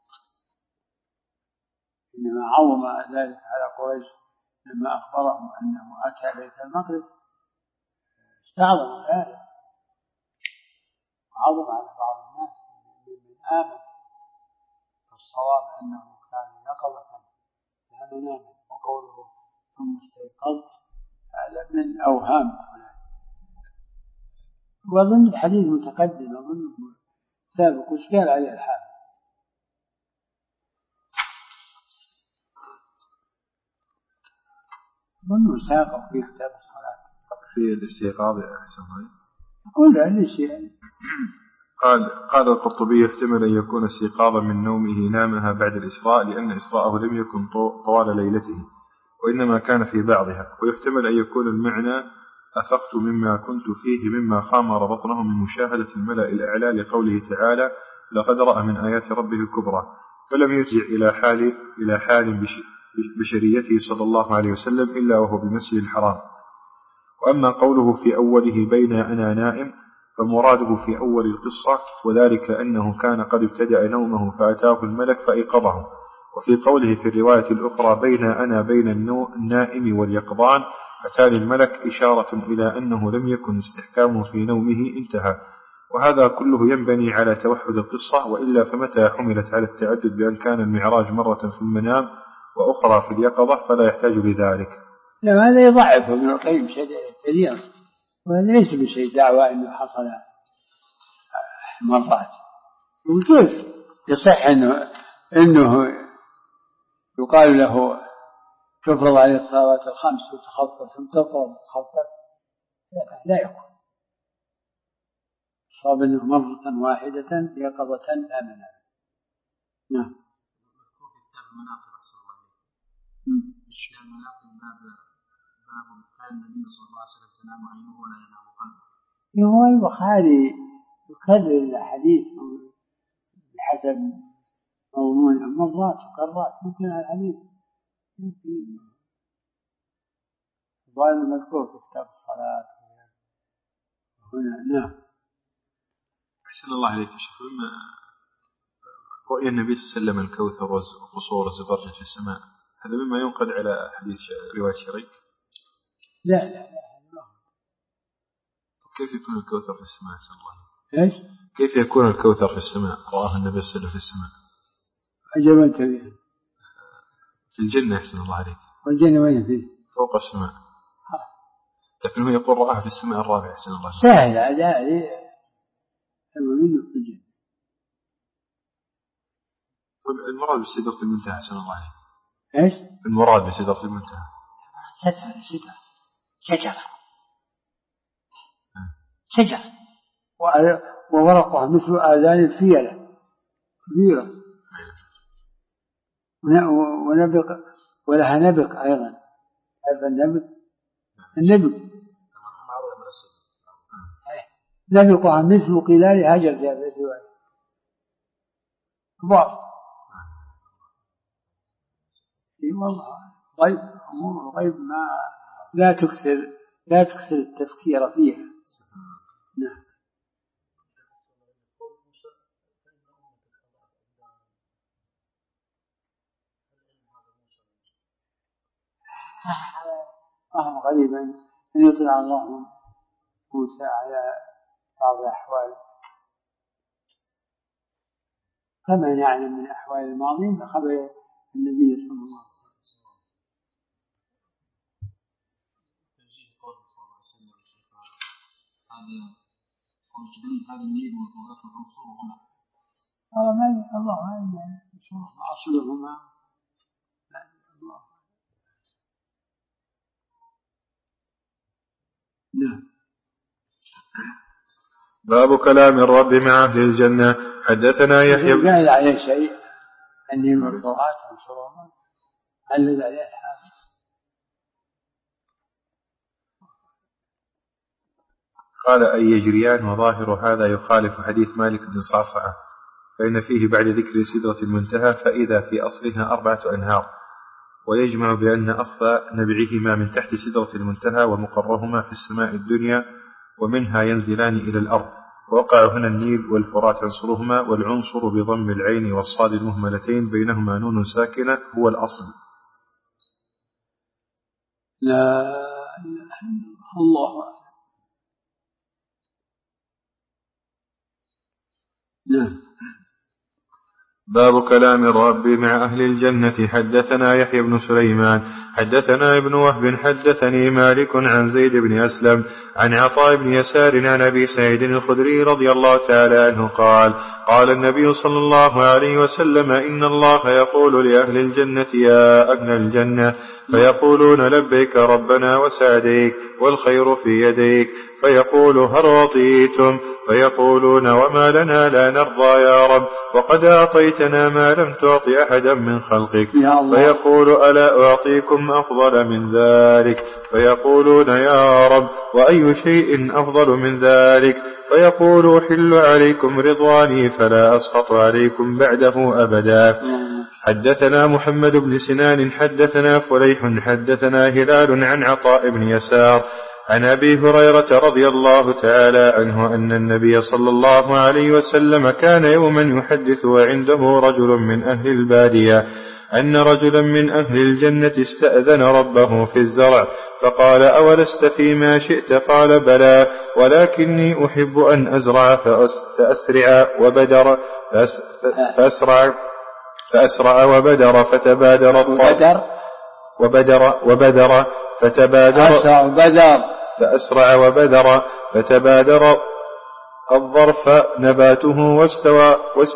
إنما عظم ذلك على قريش لما أخبرهم أنه أتى بيت المقدس استعظموا ذلك وعظم على بعض الناس من آمن. فالصواب أنه كان يقظة لا مناما وقوله ثم استيقظت هذا من أوهام. وأظن الحديث متقدم أظن سابق وش قال عليه الحال أظن سابق في كتاب الصلاة في الاستيقاظ يا أحسن الله. أقول عنه شيء. قال قال القرطبي يحتمل أن يكون استيقاظا من نومه نامها بعد الإسراء لأن إسراءه لم يكن طوال ليلته وإنما كان في بعضها. ويحتمل أن يكون المعنى أفقت مما كنت فيه مما خامر بطنه من مشاهدة الملأ الأعلى لقوله تعالى لقد رأى من آيات ربه الكبرى فلم يرجع إلى حال إلى حال بشريته صلى الله عليه وسلم إلا وهو بالمسجد الحرام. وأما قوله في أوله بين أنا نائم فمراده في أول القصة وذلك أنه كان قد ابتدأ نومه فأتاه الملك فأيقظه. وفي قوله في الرواية الأخرى بين أنا بين النائم واليقظان أتاني الملك إشارة إلى أنه لم يكن استحكامه في نومه انتهى. وهذا كله ينبني على توحد القصة وإلا فمتى حملت على التعدد بأن كان المعراج مرة في المنام وأخرى في اليقظة فلا يحتاج لذلك. لا هذا يضعف ابن القيم كثيرا وهذا ليس بشيء دعوة أنه حصل مرات. وكيف يصح أنه, إنه يقال له تفرض عليه الصلوات الخمس وتخفف ثم تفرض وتخفف لا يكون صاب أنه مرة واحدة يقظة آمنة. نعم. باب كان النبي صلى الله عليه وسلم تنام عينه ولا ينام قلبه. هو البخاري يكرر الحديث بحسب مضمونه مرات وكرات ممكن الحديث يمكن ظاهر المذكور في كتاب الصلاة هنا. نعم. أحسن الله عليك يا شيخ. رؤيا النبي صلى الله عليه وسلم الكوثر وقصور الزبرجد في السماء هذا مما ينقل على حديث رواية شريك؟ لا لا لا. كيف يكون الكوثر في السماء أحسن الله؟ إيش؟ كيف يكون الكوثر في السماء رآه النبي صلى الله عليه وسلم في السماء؟ أجل تبيه في الجنة أحسن الله عليك. والجنة وين فيه؟ فوق السماء. لكن هو يقول رآه في السماء الرابعة أحسن الله. سهل هذا هو منه في الجنة. طيب المراد بسدرة المنتهى أحسن الله عليك. إيش؟ المراد بسدرة المنتهى سترة سترة شجرة شجرة وورقها مثل آذان الفيلة كبيرة ونبق ولها نبق أيضا. هذا النبق النبق نبقها مثل قلال هجر في هذه الرواية كبار. اي والله غيب امور الغيب ما لا تكثر لا تكثر التفكير فيها. نعم. فهم غريبا أن يطلع الله موسى على بعض الأحوال فما نعلم من أحوال الماضين فخبر النبي صلى الله عليه وسلم. هذا النيل والفرات والعنصر هنا الله ما الله ما أصلهما الله. نعم. باب كلام الرب مع أهل الجنة. حدثنا يحيى قال عليه شيء النيل والفرات والعنصر علل عليه الحافظ. قال أي يجريان، وظاهر هذا يخالف حديث مالك بن صعصعة، فإن فيه بعد ذكر سدرة المنتهى فإذا في أصلها أربعة أنهار، ويجمع بأن أصل نبعهما من تحت سدرة المنتهى ومقرهما في السماء الدنيا ومنها ينزلان إلى الأرض. ووقع هنا النيل والفرات عنصرهما، والعنصر بضم العين والصاد المهملتين بينهما نون ساكنة هو الأصل. لا إله إلا الله. نعم. باب كلام الرب مع أهل الجنة. حدثنا يحيى بن سليمان حدثنا ابن وهب حدثني مالك عن زيد بن أسلم عن عطاء بن يسار عن أبي سعيد الخدري رضي الله تعالى عنه قال قال النبي صلى الله عليه وسلم إن الله يقول لأهل الجنة يا أهل الجنة، فيقولون لبيك ربنا وسعديك والخير في يديك، فيقول هل رضيتم؟ فيقولون وما لنا لا نرضى يا رب، وقد أعطيتنا ما لم تعط أحدا من خلقك. فيقول ألا أعطيكم أفضل من ذلك؟ فيقولون يا رب وأي شيء أفضل من ذلك؟ فيقول أحل عليكم رضواني فلا أسخط عليكم بعده أبدا. حدثنا محمد بن سنان حدثنا فليح حدثنا هلال عن عطاء بن يسار عن أبي هريرة رضي الله تعالى عنه أن النبي صلى الله عليه وسلم كان يوما يحدث وعنده رجل من أهل البادية أن رجلا من أهل الجنة استأذن ربه في الزرع، فقال أولست فيما شئت؟ قال بلى، ولكني أحب أن أزرع فأسرع وبدر فأسرع فأسرع وبدر فتبادر الطرف وبدر وبدر فتبادر أسرع وبدر فأسرع وبدر فتبادر الظرف نباته واستوى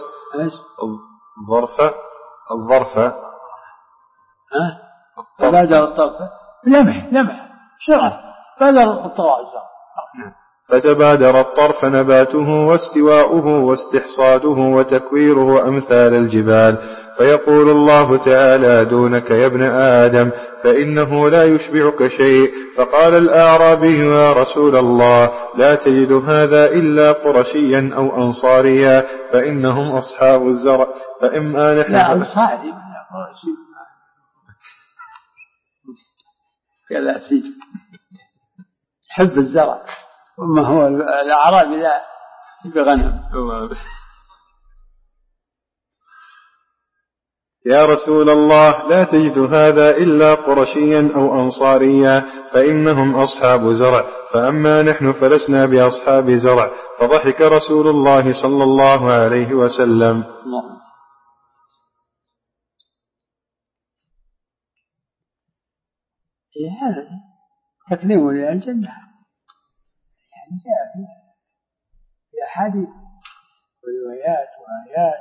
الظرف الظرف ها تبادر الطرف لمح لمح سرعة بدر الطرف فتبادر الطرف نباته واستواؤه واستحصاده وتكويره أمثال الجبال. فيقول الله تعالى دونك يا ابن آدم فإنه لا يشبعك شيء. فقال الأعرابي يا رسول الله لا تجد هذا إلا قرشيا أو أنصاريا فإنهم أصحاب الزرع. فإما نحن لا أنصاري لا قرشي كذا فيه حب الزرع، وما هو الأعرابي لا بغنم. يا رسول الله لا تجد هذا إلا قرشيا أو أنصاريا فإنهم أصحاب زرع، فأما نحن فلسنا بأصحاب زرع. فضحك رسول الله صلى الله عليه وسلم. هذا تكليم للجنة يعني جاء في أحاديث وروايات وآيات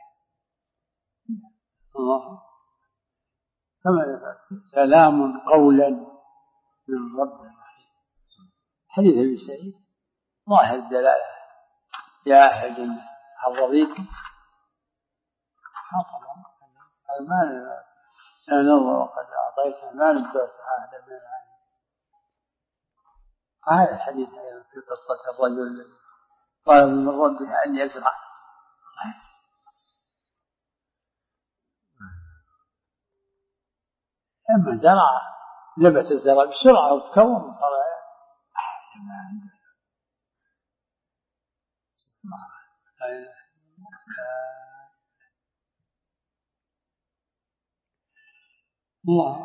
الله كما سلام قولا من رب الرحيم. حديث أبي سعيد ظاهر الدلالة يا أهل الجنة هل رضيتم؟ طبعا المال لا نظر وقد أعطيتنا ما لم تؤت أحدا من العالمين. هذا الحديث في قصة الرجل الذي قال من ربه أن يزرع، لما زرع نبت الزرع بسرعة وتكون صار الله.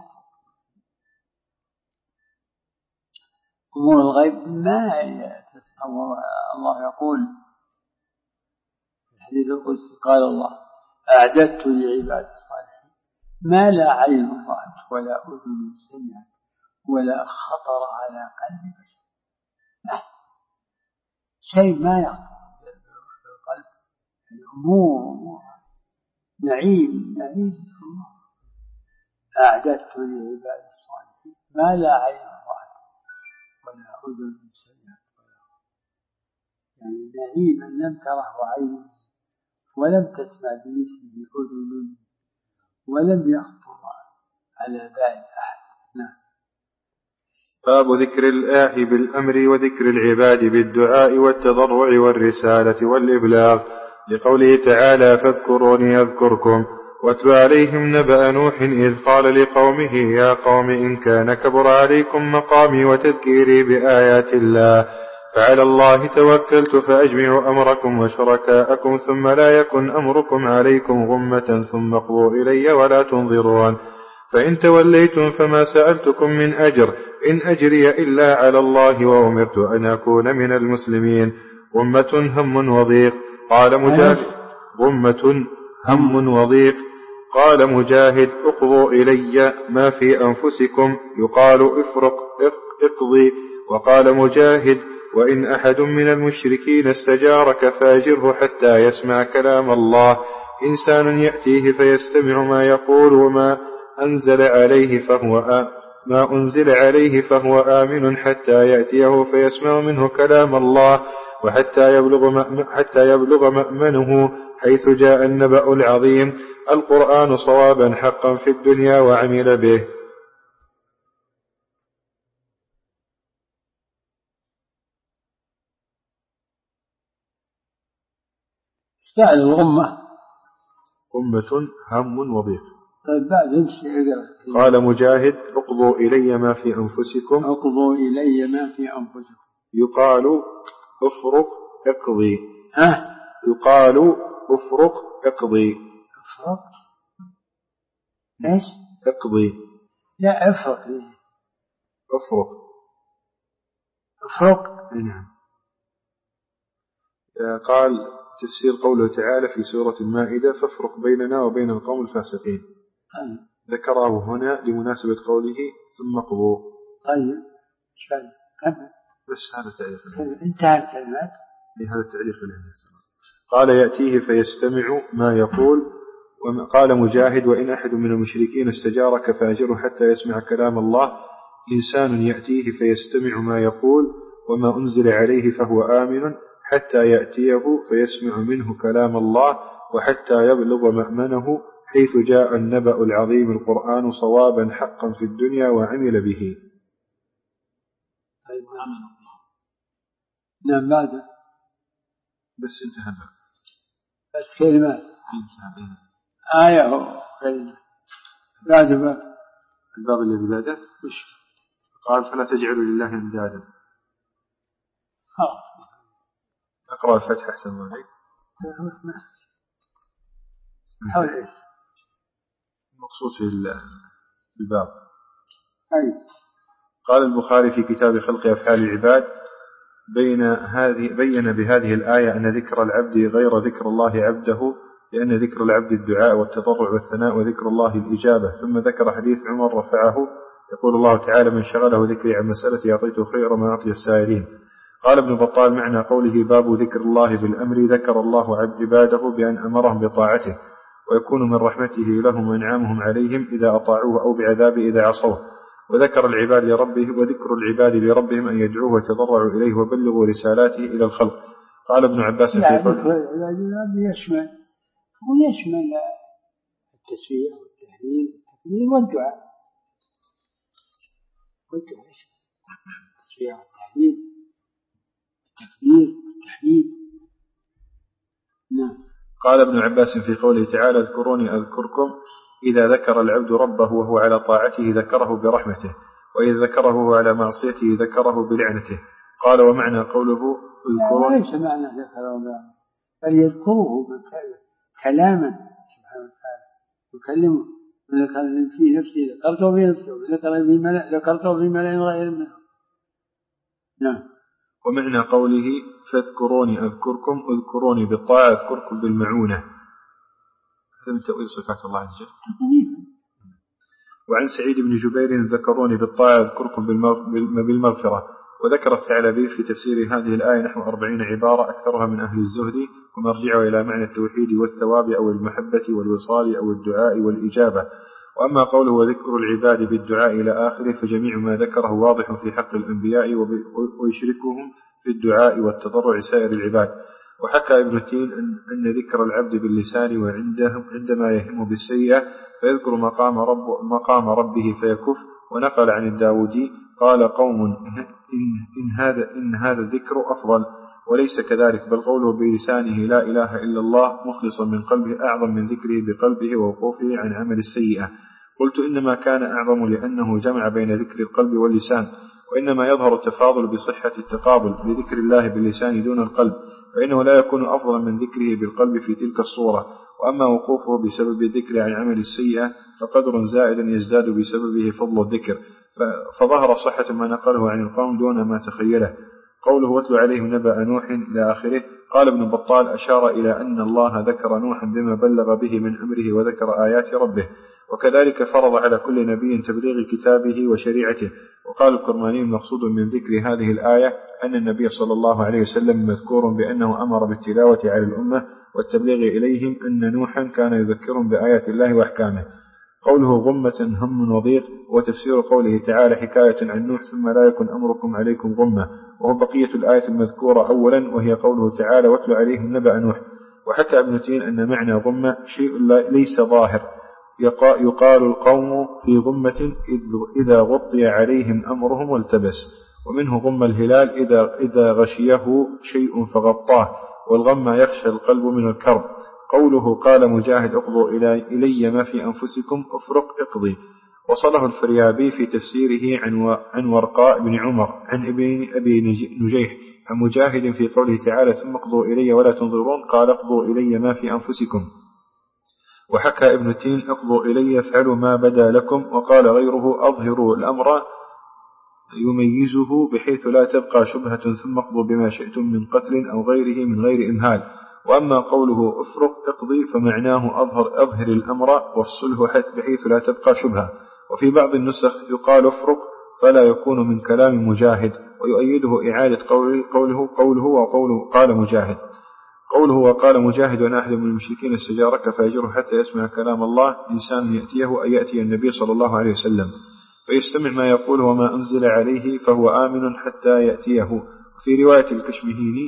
أمور الغيب ما يتصور. الله يقول في الحديث القدسي قال الله أعددت لعباد الصالحين ما لا عين رأت ولا أذن سمعت ولا خطر على قلب بشر. شيء ما يخطر في القلب، الأمور نعيم نعيم الله. أعددت لعباد الصالحين ما لا عين رأت ولا أذن سمعت ولا، يعني نعيما لم تره عين ولم تسمع بمثله أذن ولم يخطر على بال أحد. نعم. باب ذكر الله بالأمر وذكر العباد بالدعاء والتضرع والرسالة والإبلاغ، لقوله تعالى فاذكروني أذكركم. واتل عليهم نبأ نوح إذ قال لقومه يا قوم إن كان كبر عليكم مقامي وتذكيري بآيات الله فعلى الله توكلت فأجمعوا أمركم وشركاءكم ثم لا يكن أمركم عليكم غمة ثم اقضوا إلي ولا تنظرون. فإن توليتم فما سألتكم من أجر إن أجري إلا على الله وأمرت أن أكون من المسلمين. غمة هم وضيق قال مجاهد غمة هم وضيق قال مجاهد اقضوا إلي ما في أنفسكم يقال افرق اقضي. وقال مجاهد وإن أحد من المشركين استجارك فاجره حتى يسمع كلام الله. إنسان يأتيه فيستمع ما يقول وما أنزل عليه فهو آ... ما أنزل عليه فهو آمن حتى يأتيه فيسمع منه كلام الله وحتى يبلغ مأم... حتى يبلغ مأمنه حيث جاء النبأ العظيم القرآن صوابا حقا في الدنيا وعمل به. فعل الغمة غمة هم وضيق. طيب بعد قال مجاهد اقضوا إلي ما في أنفسكم اقضوا إلي ما في أنفسكم يقال افرق اقضي. ها يقال افرق اقضي. افرق ايش اقضي لا افرق افرق افرق نعم. قال تفسير قوله تعالى في سورة المائدة فافرق بيننا وبين القوم الفاسقين. طيب. ذكره هنا لمناسبة قوله ثم قضوا. طيب شايف بس هذا تعليق انتهى الكلمات. هذا التعليق له. قال يأتيه فيستمع ما يقول. وقال مجاهد وإن أحد من المشركين استجارك فأجره حتى يسمع كلام الله. إنسان يأتيه فيستمع ما يقول وما أنزل عليه فهو آمن حتى يأتيه فيسمع منه كلام الله وحتى يبلغ مأمنه حيث جاء النبأ العظيم القرآن صوابا حقا في الدنيا وعمل به. طيب نعم بعد بس انتهى الباب. بس كلمات انتهى آية هو كلمة بعد باب. الباب الذي بعده وش قال فلا تجعلوا لله اندادا. اقرأ الفتح أحسن ما عليك. حول ايش المقصود في الباب. أي. قال البخاري في كتاب خلق أفعال العباد بين هذه بين بهذه الآية أن ذكر العبد غير ذكر الله عبده لأن ذكر العبد الدعاء والتضرع والثناء وذكر الله الإجابة. ثم ذكر حديث عمر رفعه يقول الله تعالى من شغله ذكري عن مسألتي أعطيته خير ما أعطي السائلين. قال ابن بطال معنى قوله باب ذكر الله بالأمر ذكر الله عباده بأن أمرهم بطاعته ويكون من رحمته لهم وإنعامهم عليهم إذا أطاعوه أو بعذابه إذا عصوه. وذكر العباد لربه وذكر العباد لربهم أن يدعوه ويتضرعوا إليه وبلغوا رسالاته إلى الخلق. قال ابن عباس في ذكر العباد لربه يشمل ويشمل التسبيح والتهليل والتكبير والدعاء والدعاء التسبيح والتهليل التكبير والتحميد. نعم. قال ابن عباس في قوله تعالى اذكروني أذكركم إذا ذكر العبد ربه وهو على طاعته ذكره برحمته وإذا ذكره وهو على معصيته ذكره بلعنته. قال ومعنى قوله اذكروني ليس معنى ذكره برحمته بل يذكره كلاما سبحانه وتعالى يكلمه ذكر في نفسه ذكرته في نفسه ذكر في ملأ ذكرته في ملأ غير منه. نعم. ومعنى قوله فاذكروني أذكركم اذكروني بالطاعة أذكركم بالمعونة. من تأويل صفات الله عز وجل. وعن سعيد بن جبير ذكروني بالطاعة أذكركم بالمغفرة. وذكر الثعلبي في تفسير هذه الآية نحو أربعين عبارة أكثرها من أهل الزهد ومرجعه إلى معنى التوحيد والثواب أو المحبة والوصال أو الدعاء والإجابة. وأما قوله وذكر العباد بالدعاء إلى آخره فجميع ما ذكره واضح في حق الأنبياء ويشركهم في الدعاء والتضرع سائر العباد. وحكى ابن تين أن ذكر العبد باللسان وعندهم عندما يهم بالسيئة فيذكر مقام, رب مقام ربه فيكف. ونقل عن الداودي قال قوم إن, إن, هذا إن هذا الذكر أفضل، وليس كذلك، بل قوله بلسانه لا إله إلا الله مخلصا من قلبه أعظم من ذكره بقلبه ووقوفه عن عمل السيئة. قلت إنما كان أعظم لأنه جمع بين ذكر القلب واللسان، وإنما يظهر التفاضل بصحة التقابل لذكر الله باللسان دون القلب، فإنه لا يكون أفضل من ذكره بالقلب في تلك الصورة. وأما وقوفه بسبب الذكر عن عمل السيئة فقدر زائد يزداد بسببه فضل الذكر، فظهر صحة ما نقله عن القوم دون ما تخيله. قوله واتل عليهم نبأ نوح إلى آخره. قال ابن بطال أشار إلى أن الله ذكر نوحا بما بلغ به من أمره وذكر آيات ربه، وكذلك فرض على كل نبي تبليغ كتابه وشريعته. وقال الكرماني المقصود من ذكر هذه الآية أن النبي صلى الله عليه وسلم مذكور بأنه أمر بالتلاوة على الأمة والتبليغ إليهم أن نوحا كان يذكرهم بآيات الله وأحكامه. قوله غمة هم وضيق وتفسير قوله تعالى حكاية عن نوح ثم لا يكن أمركم عليكم غمة، وهو بقية الآية المذكورة أولا وهي قوله تعالى واتل عليهم نبأ نوح. وحكى ابن تين أن معنى غمة شيء ليس ظاهر، يقال القوم في غمة إذا غطي عليهم أمرهم والتبس، ومنه غم الهلال إذا, إذا غشيه شيء فغطاه، والغم يخشى القلب من الكرب. قوله قال مجاهد اقضوا إلي ما في أنفسكم أفرق اقضي. وصله الفريابي في تفسيره عن ورقاء بن عمر عن ابن أبي نجيح عن مجاهد في قوله تعالى ثم اقضوا إلي ولا تنظرون قال اقضوا إلي ما في أنفسكم. وحكى ابن تين اقضوا إلي افعلوا ما بدا لكم. وقال غيره أظهروا الأمر يميزه بحيث لا تبقى شبهة ثم اقضوا بما شئتم من قتل أو غيره من غير إمهال. وأما قوله افرق اقضي فمعناه أظهر, أظهر الأمر والصلح بحيث لا تبقى شبهة. وفي بعض النسخ يقال افرق فلا يكون من كلام مجاهد، ويؤيده إعادة قوله قوله, قوله وقوله قال مجاهد. قوله وقال مجاهد وأن أحد من المشركين استجارك فيجره حتى يسمع كلام الله إنسان يأتيه أن يأتي النبي صلى الله عليه وسلم فيستمع ما يقول وما أنزل عليه فهو آمن حتى يأتيه. في رواية الكشمهيني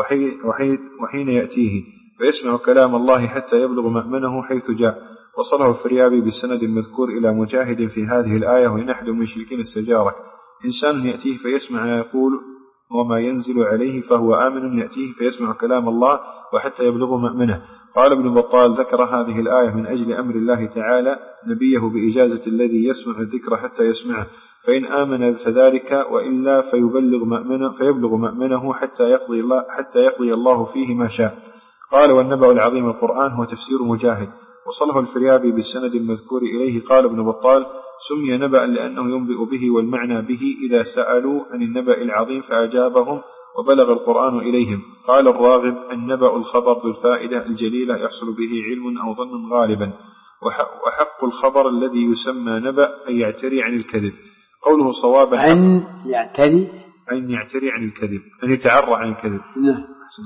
وحين يأتيه فيسمع كلام الله حتى يبلغ مأمنه حيث جاء. وصله الفريابي بسند المذكور إلى مجاهد في هذه الآية وإن أحد من المشركين استجارك إنسان يأتيه فيسمع ما يقول وما ينزل عليه فهو آمن يأتيه فيسمع كلام الله وحتى يبلغ مأمنه. قال ابن بطال ذكر هذه الآية من أجل أمر الله تعالى نبيه بإجازة الذي يسمع الذكر حتى يسمعه، فإن آمن فذلك وإلا فيبلغ مأمنه فيبلغ مأمنه حتى يقضي الله حتى يقضي الله فيه ما شاء. قال والنبأ العظيم القرآن هو تفسير مجاهد. وصله الفريابي بالسند المذكور إليه. قال ابن بطال سمي نبأ لأنه ينبئ به والمعنى به إذا سألوا عن النبأ العظيم فأجابهم وبلغ القرآن إليهم. قال الراغب النبأ الخبر ذو الفائدة الجليلة يحصل به علم أو ظن غالبا، وحق الخبر الذي يسمى نبأ أن يعتري عن الكذب. قوله صوابا أن يعتري أن يعتري عن الكذب أن يتعرى عن الكذب. نعم.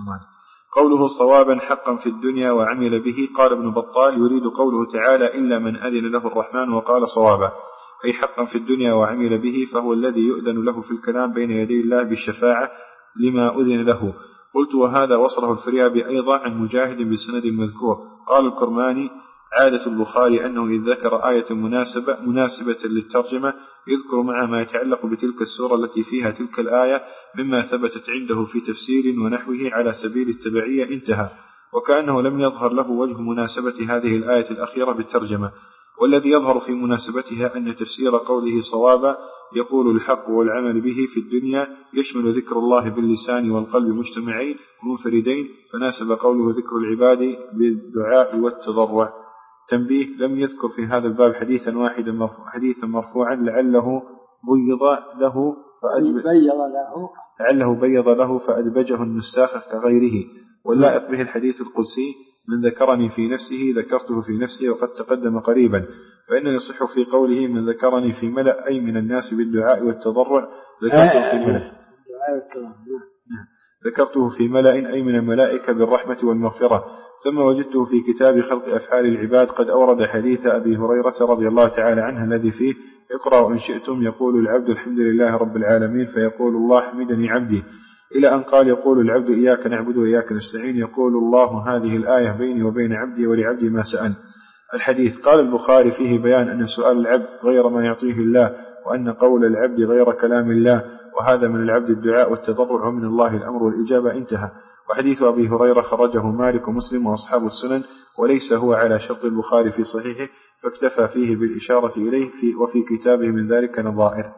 قوله صوابا حقا في الدنيا وعمل به. قال ابن بطال يريد قوله تعالى إلا من أذن له الرحمن وقال صوابا، أي حقا في الدنيا وعمل به، فهو الذي يؤذن له في الكلام بين يدي الله بالشفاعة لما أذن له. قلت وهذا وصله الفريابي أيضا عن مجاهد بسند المذكور. قال الكرماني عادة البخاري أنه إذ ذكر آية مناسبة, مناسبة للترجمة يذكر معها ما يتعلق بتلك السورة التي فيها تلك الآية مما ثبتت عنده في تفسير ونحوه على سبيل التبعية انتهى، وكأنه لم يظهر له وجه مناسبة هذه الآية الأخيرة بالترجمة. والذي يظهر في مناسبتها أن تفسير قوله صوابا يقول الحق والعمل به في الدنيا يشمل ذكر الله باللسان والقلب مجتمعين ومنفردين، فناسب قوله ذكر العباد بالدعاء والتضرع. تنبيه لم يذكر في هذا الباب حديثا واحدا حديثا مرفوعا لعله بيض له لعله بيض له فأدبجه النساخ كغيره، واللائق به الحديث القدسي من ذكرني في نفسه ذكرته في نفسه وقد تقدم قريبا، فإن يصح في قوله من ذكرني في ملأ أي من الناس بالدعاء والتضرع ذكرته في ملأ ذكرته في ملأ أي من الملائكة بالرحمة والمغفرة. ثم وجدته في كتاب خلق أفعال العباد قد أورد حديث أبي هريرة رضي الله تعالى عنه الذي فيه اقرأوا إن شئتم يقول العبد الحمد لله رب العالمين فيقول الله حمدني عبدي، إلى أن قال يقول العبد إياك نعبد وإياك نستعين يقول الله هذه الآية بيني وبين عبدي ولعبدي ما سأل. الحديث. قال البخاري فيه بيان أن سؤال العبد غير ما يعطيه الله، وأن قول العبد غير كلام الله، وهذا من العبد الدعاء والتضرع ومن الله الأمر والإجابة. انتهى. وحديث أبي هريرة خرجه مالك ومسلم وأصحاب السنن، وليس هو على شرط البخاري في صحيحه، فاكتفى فيه بالإشارة إليه في وفي كتابه من ذلك نظائر.